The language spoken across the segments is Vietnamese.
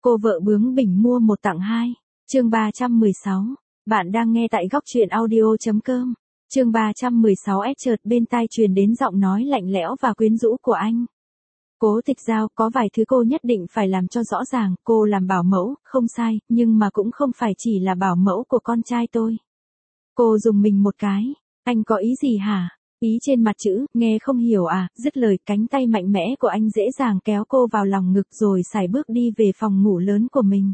Cô vợ bướng bỉnh mua một tặng hai. Chương 316. Bạn đang nghe tại góc truyện audio.com. Chương 316 chợt bên tai truyền đến giọng nói lạnh lẽo và quyến rũ của anh. Cố Tịch Giao, có vài thứ cô nhất định phải làm cho rõ ràng, cô làm bảo mẫu, không sai, nhưng mà cũng không phải chỉ là bảo mẫu của con trai tôi. Cô dùng mình một cái, anh có ý gì hả? Ý trên mặt chữ, nghe không hiểu à, dứt lời cánh tay mạnh mẽ của anh dễ dàng kéo cô vào lòng ngực rồi sải bước đi về phòng ngủ lớn của mình.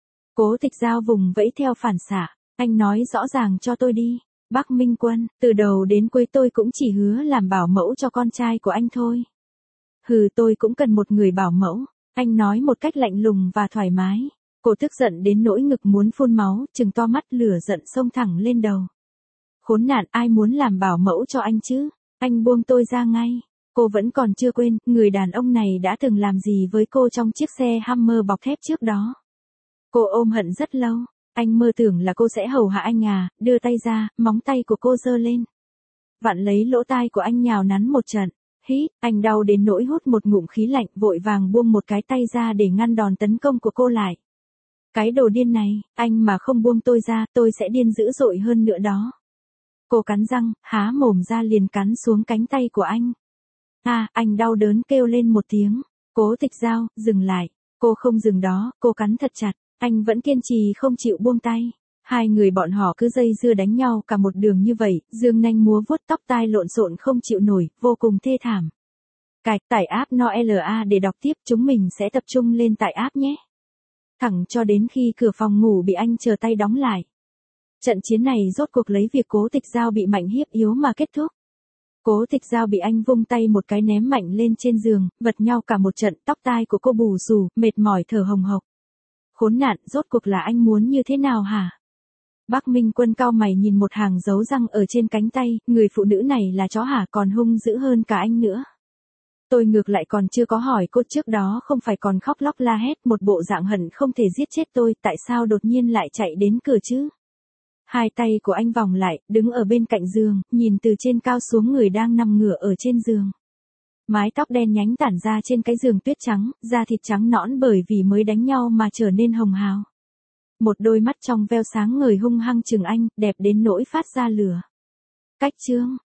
Cố Tịch Giao vùng vẫy theo phản xạ, anh nói rõ ràng cho tôi đi. Bắc Minh Quân, từ đầu đến cuối tôi cũng chỉ hứa làm bảo mẫu cho con trai của anh thôi. Hừ, tôi cũng cần một người bảo mẫu, anh nói một cách lạnh lùng và thoải mái. Cô tức giận đến nỗi ngực muốn phun máu, trừng to mắt, lửa giận xông thẳng lên đầu. Khốn nạn, ai muốn làm bảo mẫu cho anh chứ? Anh buông tôi ra ngay. Cô vẫn còn chưa quên, người đàn ông này đã từng làm gì với cô trong chiếc xe Hummer bọc thép trước đó. Cô ôm hận rất lâu, anh mơ tưởng là cô sẽ hầu hạ anh à, đưa tay ra, móng tay của cô giơ lên. Vặn lấy lỗ tai của anh nhào nắn một trận. Hít, anh đau đến nỗi hút một ngụm khí lạnh, vội vàng buông một cái tay ra để ngăn đòn tấn công của cô lại. Cái đồ điên này, anh mà không buông tôi ra, tôi sẽ điên dữ dội hơn nữa đó. Cô cắn răng, há mồm ra liền cắn xuống cánh tay của anh. Anh đau đớn kêu lên một tiếng. Cố Tịch Giao, dừng lại. Cô không dừng đó, cô cắn thật chặt. Anh vẫn kiên trì không chịu buông tay. Hai người bọn họ cứ dây dưa đánh nhau cả một đường như vậy, dương nanh múa vuốt, tóc tai lộn xộn không chịu nổi, vô cùng thê thảm. Cài tải app NOLA để đọc tiếp, chúng mình sẽ tập trung lên tải app nhé. Thẳng cho đến khi cửa phòng ngủ bị anh chờ tay đóng lại. Trận chiến này rốt cuộc lấy việc Cố Tịch Giao bị Mạnh hiếp yếu mà kết thúc. Cố Tịch Giao bị anh vung tay một cái ném mạnh lên trên giường, vật nhau cả một trận, tóc tai của cô bù xù, mệt mỏi thở hồng hộc. Khốn nạn, rốt cuộc là anh muốn như thế nào hả? Bắc Minh Quân cau mày nhìn một hàng dấu răng ở trên cánh tay, người phụ nữ này là chó hả, còn hung dữ hơn cả anh nữa. Tôi ngược lại còn chưa có hỏi cô trước đó không phải còn khóc lóc la hét một bộ dạng hận không thể giết chết tôi, tại sao đột nhiên lại chạy đến cửa chứ? Hai tay của anh vòng lại, đứng ở bên cạnh giường, nhìn từ trên cao xuống người đang nằm ngửa ở trên giường. Mái tóc đen nhánh tản ra trên cái giường tuyết trắng, da thịt trắng nõn bởi vì mới đánh nhau mà trở nên hồng hào. Một đôi mắt trong veo sáng ngời hung hăng chừng anh, đẹp đến nỗi phát ra lửa. Cách chương,